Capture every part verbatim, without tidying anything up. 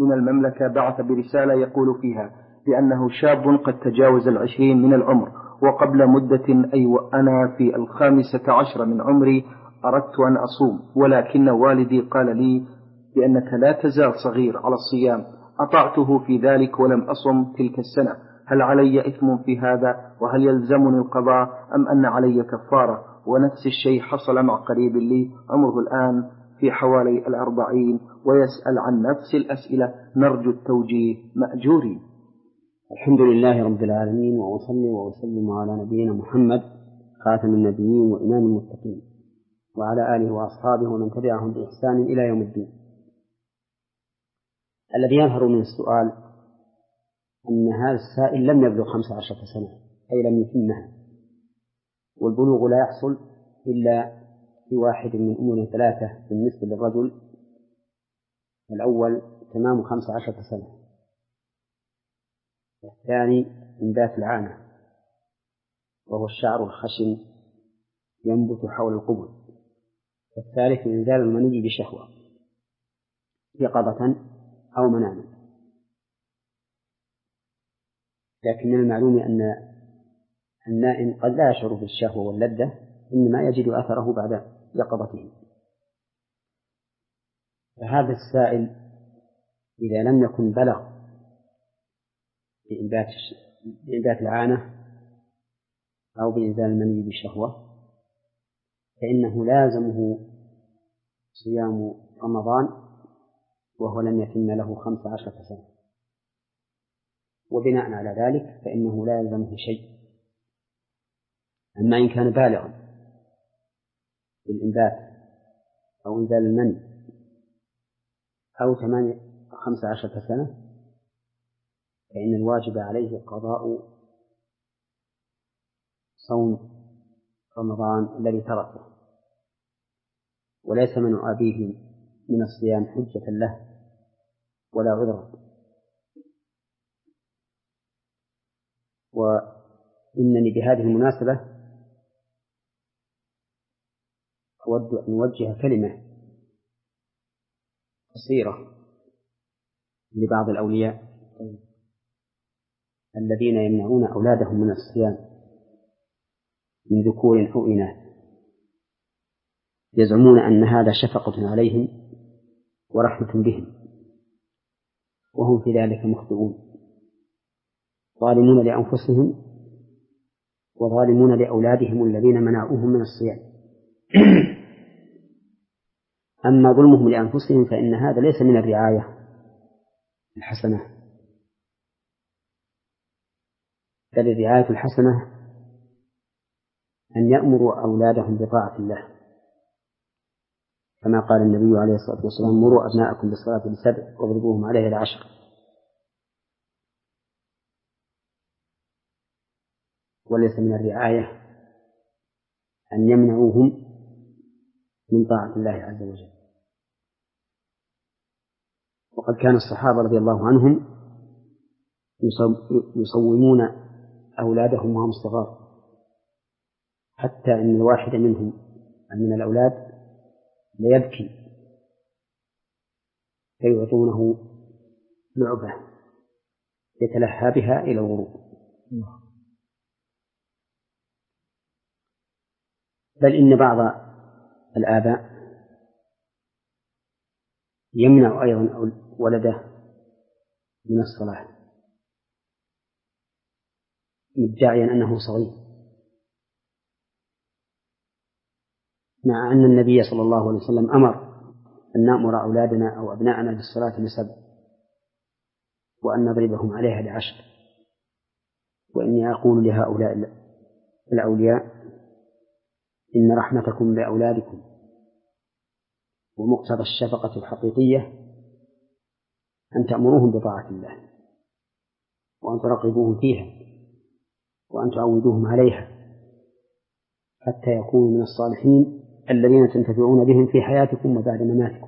من المملكة بعث برسالة يقول فيها بأنه شاب قد تجاوز العشرين من العمر، وقبل مدة أي وأنا في الخامسة عشر من عمري أردت أن أصوم، ولكن والدي قال لي بأنك لا تزال صغير على الصيام. أطعته في ذلك ولم أصم تلك السنة. هل علي إثم في هذا؟ وهل يلزمني القضاء أم أن علي كفارة؟ ونفس الشيء حصل مع قريب لي عمره الآن في حوالي الأربعين ويسأل عن نفس الأسئلة، نرجو التوجيه مأجورين. الحمد لله رب العالمين، وأصلي وأسلم على نبينا محمد خاتم النبيين وإمام المتقين، وعلى آله وأصحابه ومن تبعهم بإحسان إلى يوم الدين. الذي يظهر من السؤال أن هذا السائل لم يبلغ خمس عشرة سنة، أي لم يتمها، والبلوغ لا يحصل إلا في واحد من أمور ثلاثة بالنسبة للرجل. الأول تمام خمس عشرة سنة، والثاني إنبات العانة وهو الشعر الخشن ينبت حول القبل، والثالث إنزال المني بشهوة يقظة أو مناما. لكن من المعلوم أن النائم قد لا يشعر بالشهوة واللذة، إنما يجد أثره بعد يقظته. فهذا السائل إذا لم يكن بلغ بإنبات العانة أو بإنزال المني بشهوة فإنه لازمه صيام رمضان وهو لم يتم له خمس عشرة سنة، وبناء على ذلك فإنه لا يلزمه شيء. أما إن كان بالغا بالإنبات أو إنزال المني أو ثمانية خمس عشرة سنة فإن الواجب عليه قضاء صوم رمضان الذي تركه، وليس من أبيه من الصيام حجة له ولا عذر. وإنني بهذه المناسبة أود أن أوجه كلمة قصيرة لبعض الأولياء الذين يمنعون أولادهم من الصيام من ذكور أو إناث، يزعمون أن هذا شفقة عليهم ورحمة بهم، وهم في ذلك مخطئون، ظالمون لأنفسهم وظالمون لأولادهم الذين منعوهم من الصيام. أما ظلمهم لأنفسهم فإن هذا ليس من الرعاية الحسنة، بل الرعاية الحسنة أن يأمروا أولادهم بطاعة الله، كما قال النبي عليه الصلاة والسلام: مروا أبناءكم بالصلاة لسبع واضربوهم عليها لعشر. وليس من الرعاية أن يمنعوهم من طاعة الله عز وجل. وقد كان الصحابة رضي الله عنهم يصومون أولادهم وهم صغار، حتى إن الواحد منهم من الأولاد ليبكي فيعطونه لعبة يتلهى بها إلى الغروب. بل إن بعض الآباء يمنع أيضا ولده من الصلاة مدعيا أنه صغير، مع أن النبي صلى الله عليه وسلم أمر أن نأمر أولادنا أو أبناءنا بالصلاة لسبع وأن نضربهم عليها لعشر. وإني أقول لهؤلاء الأولياء: إن رحمتكم بأولادكم ومقتضى الشفقة الحقيقية أن تأمروهم بطاعة الله، وأن ترغبوهم فيها، وأن تعودوهم عليها، حتى يكونوا من الصالحين الذين تنتفعون بهم في حياتكم وبعد مماتكم،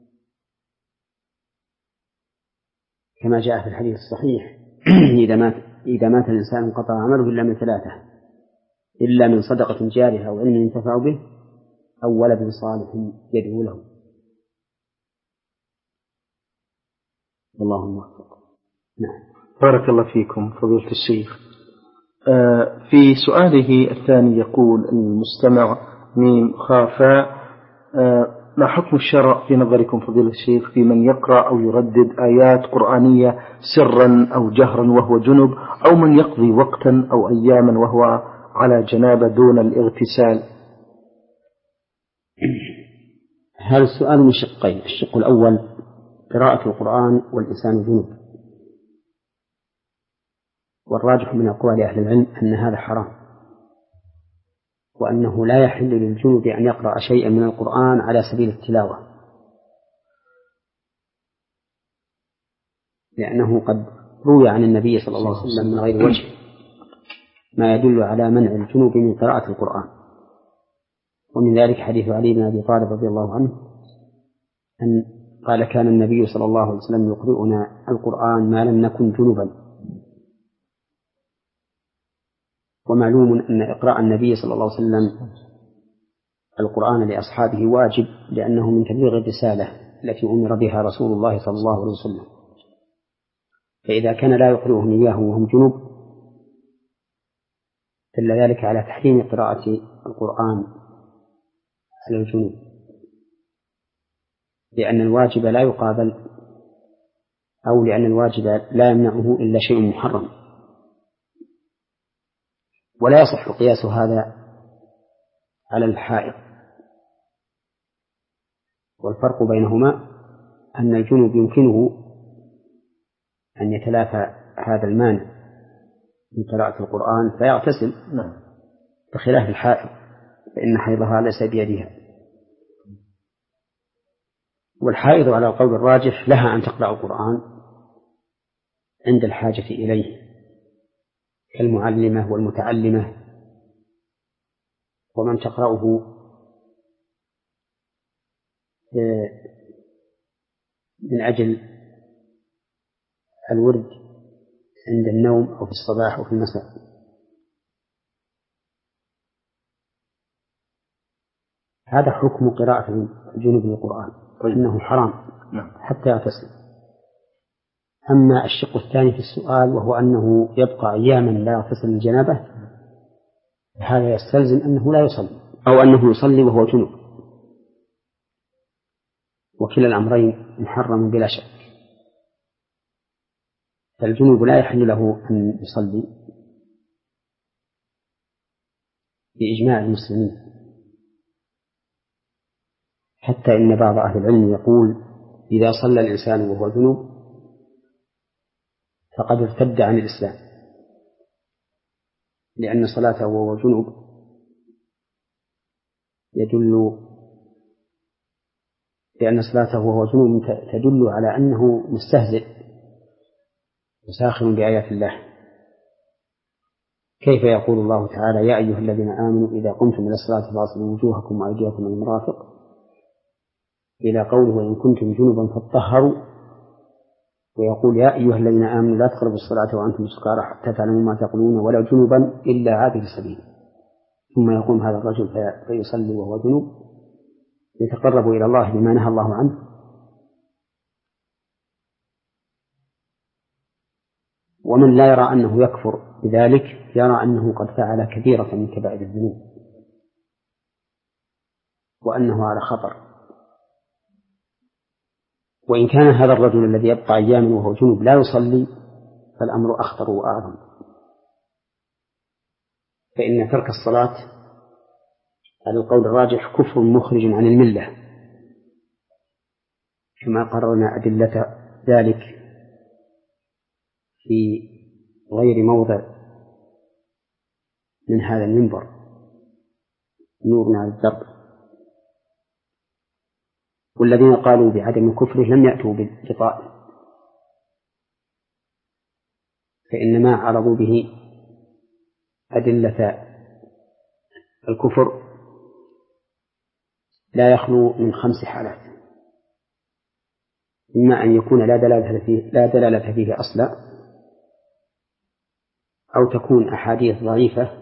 كما جاء في الحديث الصحيح: إذا مات إذا مات الإنسان انقطع عمله إلا من ثلاثة: إلا من صدقة جارية أو علم ينتفع به أو ولد صالح يدعو له. الله الموفق. نعم. بارك الله فيكم فضيلة الشيخ. في سؤاله الثاني يقول المستمع ميم خافا: ما حكم الشرع في نظركم فضيلة الشيخ في من يقرأ أو يردد آيات قرآنية سرا أو جهرا وهو جنب، أو من يقضي وقتا أو أياما وهو على جنابة دون الاغتسال؟ هذا السؤال من شقين: الشق الأول قراءة القرآن والإنسان جنب، والراجح من أقوال أهل العلم أن هذا حرام، وأنه لا يحل للجنب أن يقرأ شيئا من القرآن على سبيل التلاوة، لأنه قد روي عن النبي صلى الله عليه وسلم من غير وجه ما يدل على منع الجنوب من قراءة القرآن. ومن ذلك حديث علي بن أبي طالب رضي الله عنه أن قال: كان النبي صلى الله عليه وسلم يقرئنا القرآن ما لم نكن جنبا. ومعلوم أن إقراء النبي صلى الله عليه وسلم القرآن لأصحابه واجب، لأنه من تبليغ الرسالة التي أمر بها رسول الله صلى الله عليه وسلم. فإذا كان لا يقرئهم إياه وهم جنب دل ذلك على تحريم قراءة القرآن على الجنوب، لأن الواجب لا يقابل، أو لأن الواجب لا يمنعه إلا شيء محرم. ولا يصح قياس هذا على الحائض، والفرق بينهما أن الجنوب يمكنه أن يتلافى هذا المانع من قراءة القرآن فيغتسل، بخلاف الحائض فإن حيضها ليس بيدها. والحائض على القول الراجح لها أن تقرأ القرآن عند الحاجة إليه، كالمعلمة والمتعلمة، ومن تقرأه من أجل الورد عند النوم أو في الصباح أو في المساء. هذا حكم قراءة الجنوب للقرآن، إنه حرام حتى يغتسل. أما الشق الثاني في السؤال وهو أنه يبقى أياما لا يغتسل الجنابة، هذا يستلزم أنه لا يصلي، أو أنه يصلي وهو جنوب، وكلا الأمرين محرم بلا شك. فالجنوب لا يحل له أن يصلي بإجماع المسلمين، حتى إن بعض أهل العلم يقول: إذا صلى الإنسان وهو جنوب فقد ارتد عن الإسلام، لأن صلاته وهو جنوب يدل لأن صلاته وهو جنوب تدل على أنه مستهزئ وساخر بآيات الله. كيف يقول الله تعالى: يا أيها الذين آمنوا إذا قمتم إلى الصلاة فاغسلوا وجوهكم وأيديكم إلى المرافق، إلى قوله: وإن كنتم جنبا فاطهروا. ويقول: يا أيها الذين آمنوا لا تقربوا الصلاة وأنتم سكارى حتى تعلموا ما تقولون ولا جنبا إلا عابر السبيل. ثم يقوم هذا الرجل فيصلي وهو جنوب يتقرب إلى الله بما نهى الله عنه. ومن لا يرى أنه يكفر بذلك يرى أنه قد فعل كبيرة من كبائر الذنوب، وأنه على خطر. وإن كان هذا الرجل الذي يبقى أياما وهو جنوب لا يصلي فالأمر أخطر وأعظم، فإن ترك الصلاة على القول الراجح كفر مخرج عن الملة، كما قررنا أدلة ذلك في غير موضع من هذا المنبر، نورنا على الدرب. والذين قالوا بعدم كفره لم يأتوا بالقطاع، فإنما عرضوا به أدلة الكفر لا يخلو من خمس حالات: إما أن يكون لا دلالة فيه, لا دلالة فيه أصلا، أو تكون أحاديث ضعيفة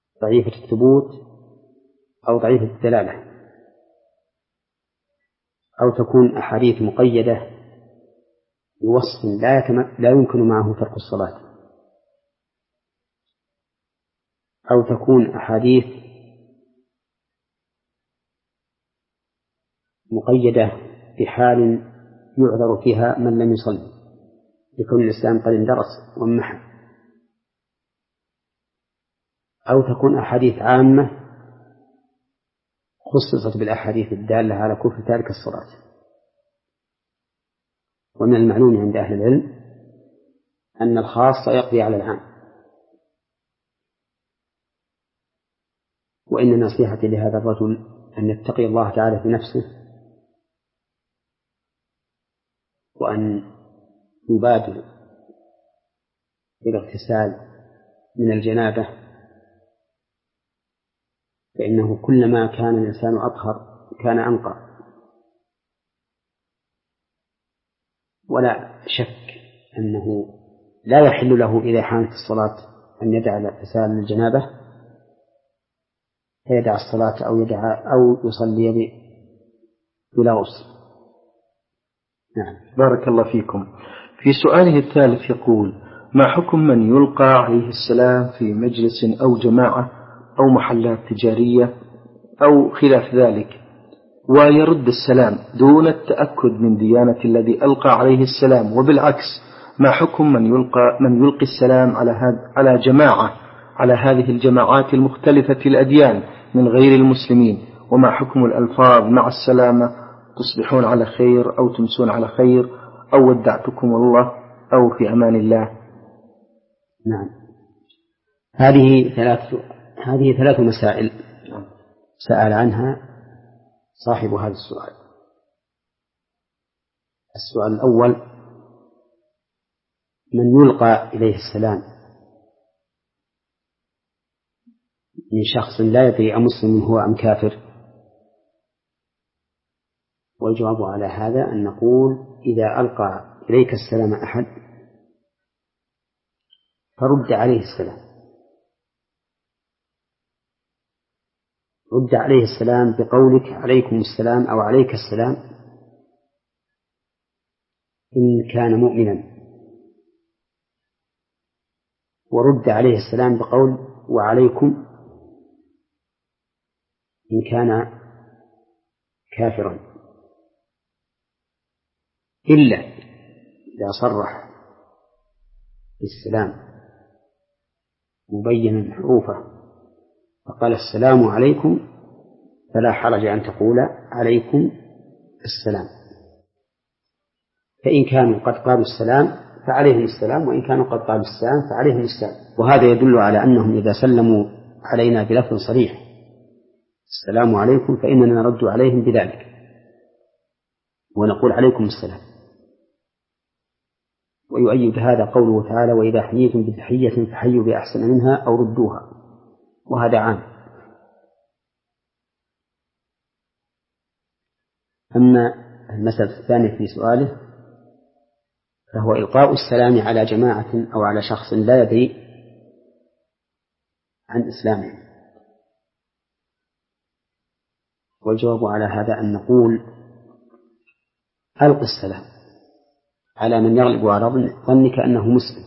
ضعيفة الثبوت أو ضعيفة الدلالة. أو تكون أحاديث مقيدة بوصف لا, يتم... لا يمكن معه ترك الصلاة، أو تكون أحاديث مقيدة بحال يعذر فيها من لم يصلي لكون الإسلام قد اندرس وانمحى، أو تكون أحاديث عامة خصصت بالأحاديث الدالة على كفر تارك الصلاة. ومن المعلوم عند أهل العلم أن الخاص يقضي على العام، وإن نصيحتي لهذا الرجل أن يتقي الله تعالى في نفسه، وأن يبادر بالاغتسال من الجنابة، فإنه كلما كان الإنسان أطهر كان أنقى. ولا شك أنه لا يحل له إذا حانت الصلاة أن يدع الاغتسال من الجنابة فيدع الصلاة أو يدع أو يصلي بلا غسل. نعم. بارك الله فيكم. في سؤاله الثالث يقول: ما حكم من يلقى عليه السلام في مجلس أو جماعة أو محلات تجارية أو خلاف ذلك ويرد السلام دون التأكد من ديانة الذي ألقى عليه السلام، وبالعكس ما حكم من يلقى من يلقي السلام على على جماعة على هذه الجماعات المختلفة الأديان من غير المسلمين؟ وما حكم الألفاظ مع السلامة: تصبحون على خير أو تمسون على خير أو ودعتكم الله أو في أمان الله؟ نعم. هذه ثلاث هذه ثلاث مسائل سأل عنها صاحب هذا السؤال. السؤال الأول: من يلقى إليه السلام من شخص لا يدري أمسلم هو أم كافر؟ والجواب على هذا أن نقول: إذا ألقى إليك السلام أحد فرد عليه السلام، رد عليه السلام بقولك عليكم السلام أو عليك السلام إن كان مؤمنا، ورد عليه السلام بقول وعليكم إن كان كافرا، إلا إذا صرح بالسلام مبينا حروفه فقال السلام عليكم فلا حرج أن تقول عليكم السلام. فإن كانوا قد قالوا السلام فعليهم السلام، وإن كانوا قد قالوا السلام فعليهم السلام. وهذا يدل على أنهم إذا سلموا علينا بلفظ صريح السلام عليكم فإننا نرد عليهم بذلك ونقول عليكم السلام. ويؤيد هذا قوله تعالى: وإذا حييتم بتحية فحيوا بأحسن منها أو ردوها، وهذا عام. أما المسألة الثانية في سؤاله فهو إلقاء السلام على جماعة أو على شخص لا يدري عن إسلامه. والجواب على هذا أن نقول: ألق السلام على من يغلب على ظنك أنه مسلم،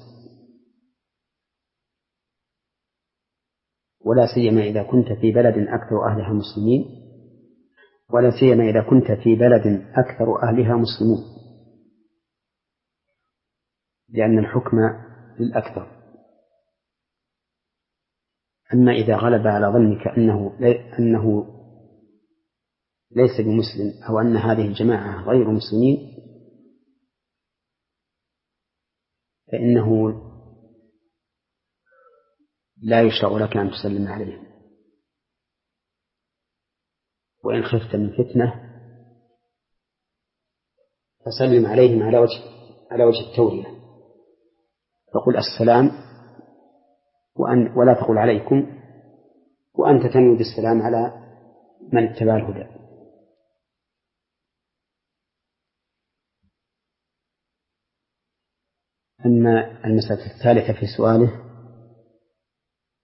ولا سيما إذا كنت في بلد أكثر أهلها مسلمين، ولا سيما إذا كنت في بلد أكثر أهلها مسلمون، لأن الحكم للأكثر. أما إذا غلب على ظنك أنه أنه ليس بمسلم أو أن هذه الجماعة غير مسلمين فإنه لا يشرع لك أن تسلم عليهم، وإن خفت من فتنة فسلم عليهم على وجه على وجه التورية، فقل السلام وأن ولا تقل عليكم، وأنت تنوي بالسلام على من اتبع الهدى. أما المسألة الثالثة في سؤاله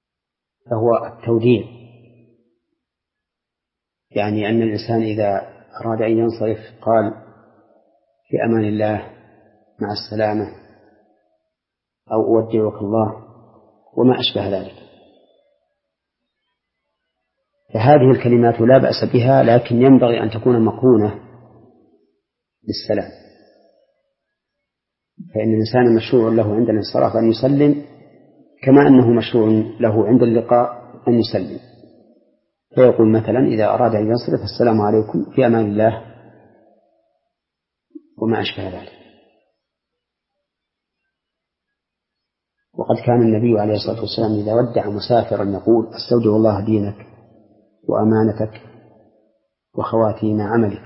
فهو التوديع، يعني أن الإنسان إذا أراد أن ينصرف قال في أمان الله مع السلامة أو أودعك الله وما أشبه ذلك. فهذه الكلمات لا بأس بها، لكن ينبغي أن تكون مقرونة بالسلام، فإن الإنسان مشروع له عند الانصراف أن يسلم كما أنه مشروع له عند اللقاء أن يسلم. فيقول مثلا إذا أراد أن ينصرف السلام عليكم في أمان الله وما أشبه ذلك. وقد كان النبي عليه الصلاة والسلام إذا ودع مسافرا يقول استودع الله دينك وأمانتك وخواتيم عملك.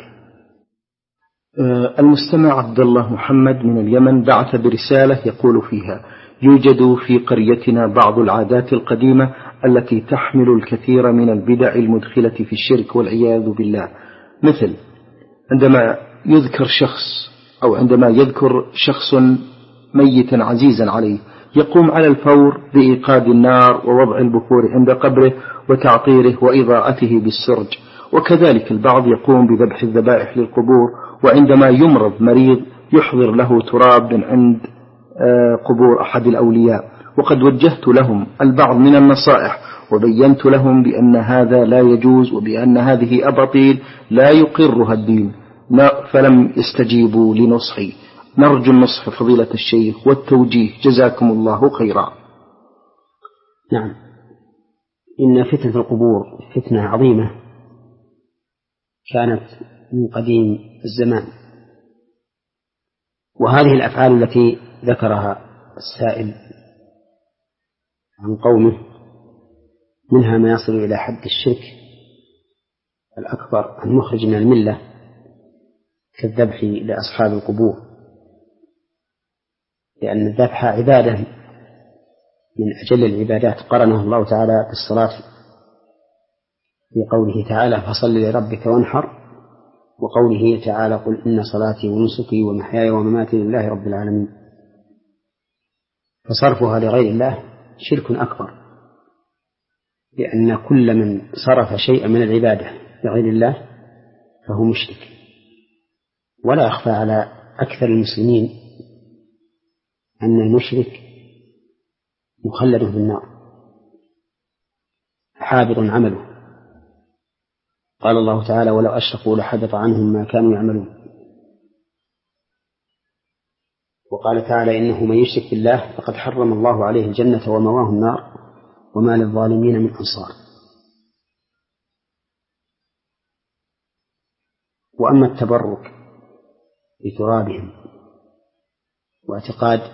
المستمع عبد الله محمد من اليمن بعث برسالة يقول فيها: يوجد في قريتنا بعض العادات القديمة التي تحمل الكثير من البدع المدخلة في الشرك والعياذ بالله، مثل عندما يذكر شخص أو عندما يذكر شخص ميتا عزيزا عليه يقوم على الفور بإيقاد النار ووضع البخور عند قبره وتعطيره وإضاءته بالسرج. وكذلك البعض يقوم بذبح الذبائح للقبور، وعندما يمرض مريض يحضر له تراب من عند قبور أحد الأولياء. وقد وجهت لهم البعض من النصائح وبينت لهم بأن هذا لا يجوز وبأن هذه أباطيل لا يقرها الدين، فلم يستجيبوا لنصحي. نرجو النصح فضيلة الشيخ والتوجيه، جزاكم الله خيرا. نعم، إن فتنة القبور فتنة عظيمة كانت من قديم الزمان، وهذه الأفعال التي ذكرها السائل عن قومه منها ما يصل إلى حد الشرك الأكبر المخرج من الملة كالذبح لأصحاب القبور، لأن الذبح عبادة من أجل العبادات قرنه الله تعالى بالصلاة في قوله تعالى فصل لربك وانحر، وقوله تعالى قل إن صلاتي ونسكي ومحياي ومماتي لله رب العالمين. فصرفها لغير الله شرك أكبر، لأن كل من صرف شيئا من العبادة لغير الله فهو مشرك. ولا يخفى على أكثر المسلمين أن المشرك مخلد في النار حابط عمله. قال الله تعالى ولو أشركوا لحبط عنهم ما كانوا يعملون. وقال تعالى إنه من يشرك بالله فقد حرم الله عليه الجنة ومواه النار وما للظالمين من أنصار. وأما التبرك بترابهم واعتقاد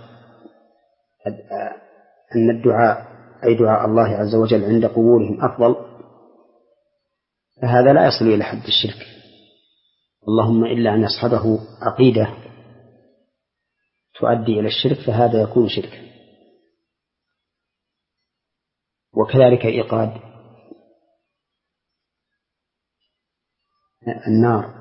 أن الدعاء أي دعاء الله عز وجل عند قبورهم أفضل، فهذا لا يصل إلى حد الشرك، اللهم إلا أن يصحبه عقيدة تؤدي إلى الشرك فهذا يكون شركا. وكذلك إيقاد النار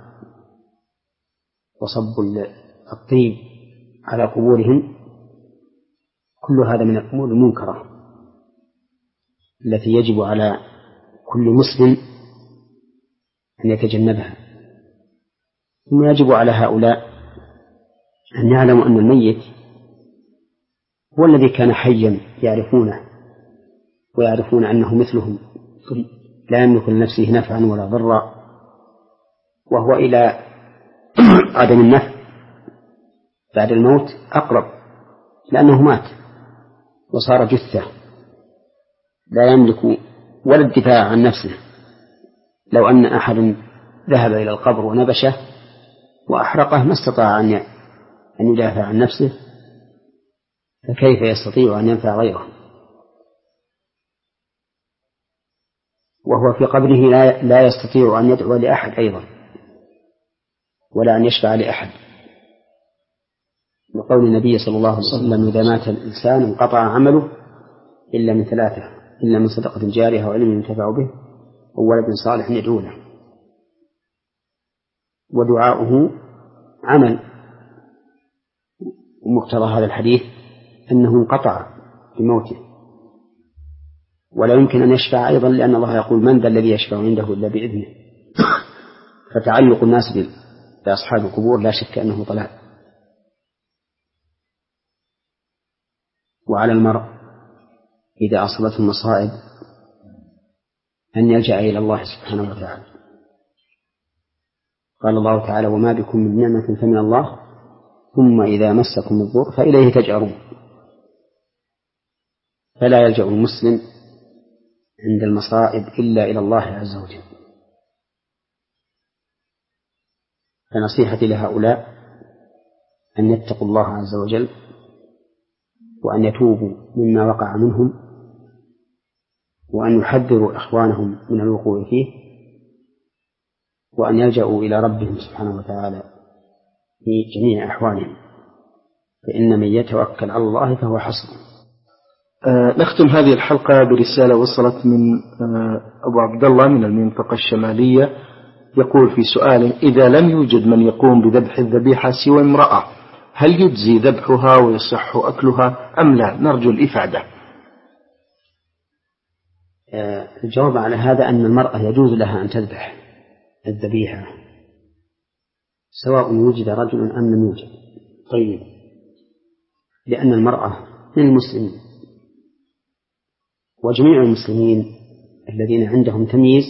وصب الطيب على قبورهم كل هذا من الأمور المنكرة التي يجب على كل مسلم أن يتجنبها. ثم يجب على هؤلاء أن يعلموا أن الميت هو الذي كان حيا يعرفونه ويعرفون أنه مثلهم لا يملك لنفسه نفعا ولا ضرا، وهو إلى عدم النفع بعد الموت أقرب، لأنه مات وصار جثة لا يملك ولا الدفاع عن نفسه. لو أن أحد ذهب إلى القبر ونبشه وأحرقه ما استطاع أن يدافع عن نفسه، فكيف يستطيع أن ينفع غيره؟ وهو في قبره لا يستطيع أن يدعو لأحد أيضا ولا أن يشفع لأحد، وقول النبي صلى الله عليه وسلم إذا مات الإنسان انقطع عمله إلا من ثلاثة، إلا من صدقة جارية وعلم ينتفع به وولد صالح يدعو له. ودعاؤه عمل، ومقتضى هذا الحديث أنه انقطع بموته ولا يمكن أن يشفع أيضا، لأن الله يقول من ذا الذي يشفع عنده إلا بإذنه. فتعلق الناس بأصحاب القبور لا شك أنه ضلال. وعلى المرء إذا أصابته المصائب أن يلجأ إلى الله سبحانه وتعالى. قال الله تعالى: وما بكم من نعمة فمن الله ثم إذا مسكم الضر فإليه تجأرون. فلا يلجأ المسلم عند المصائب إلا إلى الله عز وجل. فنصيحتي لهؤلاء أن يتقوا الله عز وجل وأن يتوبوا مما وقع منهم وأن يحذروا إخوانهم من الوقوع فيه وأن يلجأوا إلى ربهم سبحانه وتعالى في جميع أحوالهم، فإن من يتوكل على الله فهو حسبه. آه نختم هذه الحلقة برسالة وصلت من آه أبو عبد الله من المنطقة الشمالية، يقول في سؤاله: إذا لم يوجد من يقوم بذبح الذبيحة سوى امرأة، هل يجزي ذبحها ويصح أكلها أم لا؟ نرجو الإفادة. آه الجواب على هذا أن المرأة يجوز لها أن تذبح الذبيحة سواء وجد رجل أم لم يوجد. طيب، لأن المرأة من المسلمين، وجميع المسلمين الذين عندهم تمييز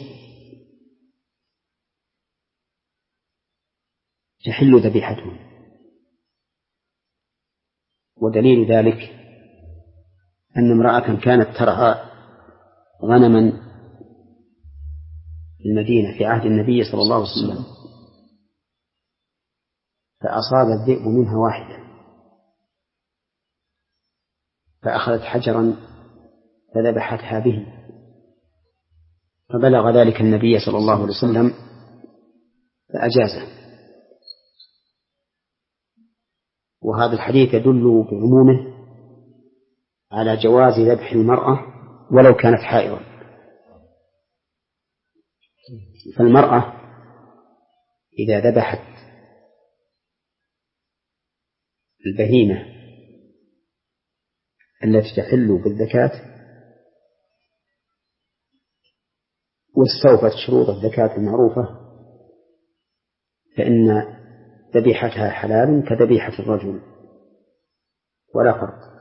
تحل ذبيحتهم. ودليل ذلك أن امرأة كانت ترعى غنما في المدينة في عهد النبي صلى الله عليه وسلم، فأصاب الذئب منها واحدة، فأخذت حجرا فذبحتها به، فبلغ ذلك النبي صلى الله عليه وسلم فأجازه. وهذا الحديث يدل بعمومه على جواز ذبح المرأة ولو كانت حائضا. فالمرأة إذا ذبحت البهيمة التي تحل بالزكاة واستوفت شروط الزكاة المعروفة فإن ذبيحتها حلال كذبيحة الرجل ولا فرق.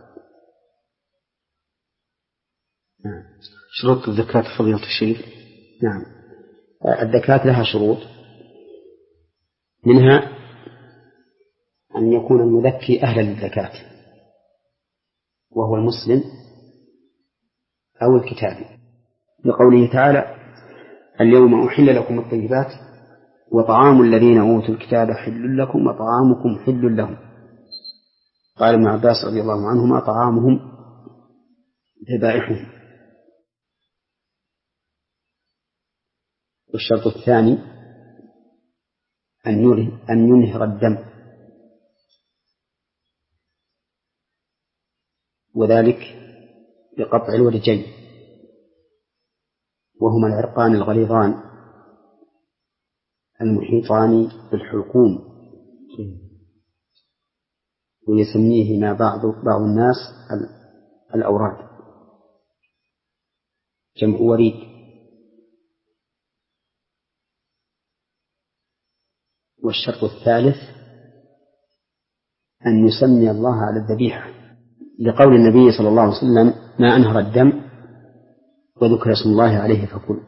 نعم. شروط الزكاة فضيلة الشيخ؟ نعم، الزكاة لها شروط، منها أن يكون المذكي أهلا للزكاة وهو المسلم أو الكتابي، لقوله تعالى: اليوم أحل لكم الطيبات وطعام الذين أوتوا الكتاب حل لكم وطعامكم حل لهم. قال ابن عباس رضي الله عنهما: طعامهم ذبائحهم. والشرط الثاني أن ينهر الدم، وذلك بقطع الورجين وهما العرقان الغليظان المحيطان بالحلقوم، ويسميهما بعض بعض الناس الأوراد، جمع وريد. والشرط الثالث أن يسمي الله على الذبيحة، لقول النبي صلى الله عليه وسلم: ما أنهر الدم وذكر اسم الله عليه فكل.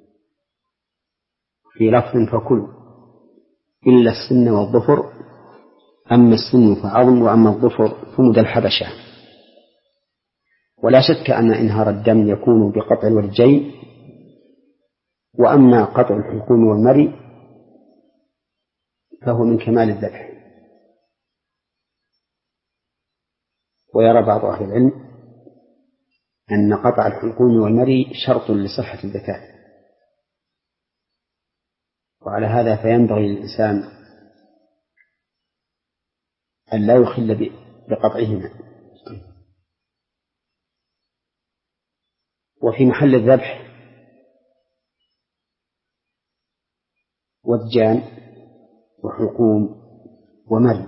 في لفظ فكل إلا السن والظفر، أما السن فعظم وأما الظفر فمد الحبشة. ولا شك أن إنهار الدم يكون بقطع الورجين، وأما قطع الحلقوم والمري فهو من كمال الذبح. ويرى بعض أهل العلم أن قطع الحلقوم والمري شرط لصحة الزكاة، وعلى هذا فينبغي للإنسان أن لا يخل بقطعهما. وفي محل الذبح وجان وحلقوم ومري،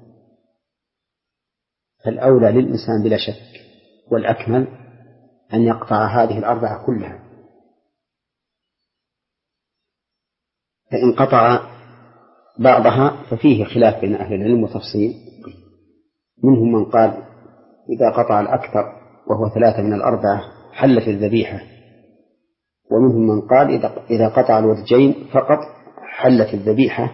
فالأولى للإنسان بلا شك والأكمل أن يقطع هذه الأربعة كلها، فإن قطع بعضها ففيه خلاف بين أهل العلم وتفصيل. منهم من قال إذا قطع الأكثر وهو ثلاثة من الأربعة حلت الذبيحة، ومنهم من قال إذا قطع الوجهين فقط حلت الذبيحة،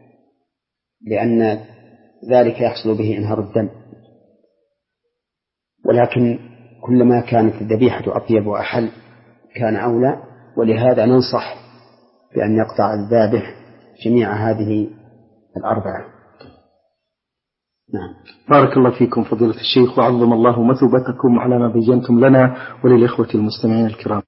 لأن ذلك يحصل به انهار الدم. ولكن كلما كانت الذبيحة أطيب وأحل كان أولى، ولهذا ننصح بأن يقطع الذابح جميع هذه الأربعة. نعم. بارك الله فيكم فضيلة الشيخ، وعظم الله مثوبتكم على ما بينتم لنا وللإخوة المستمعين الكرام.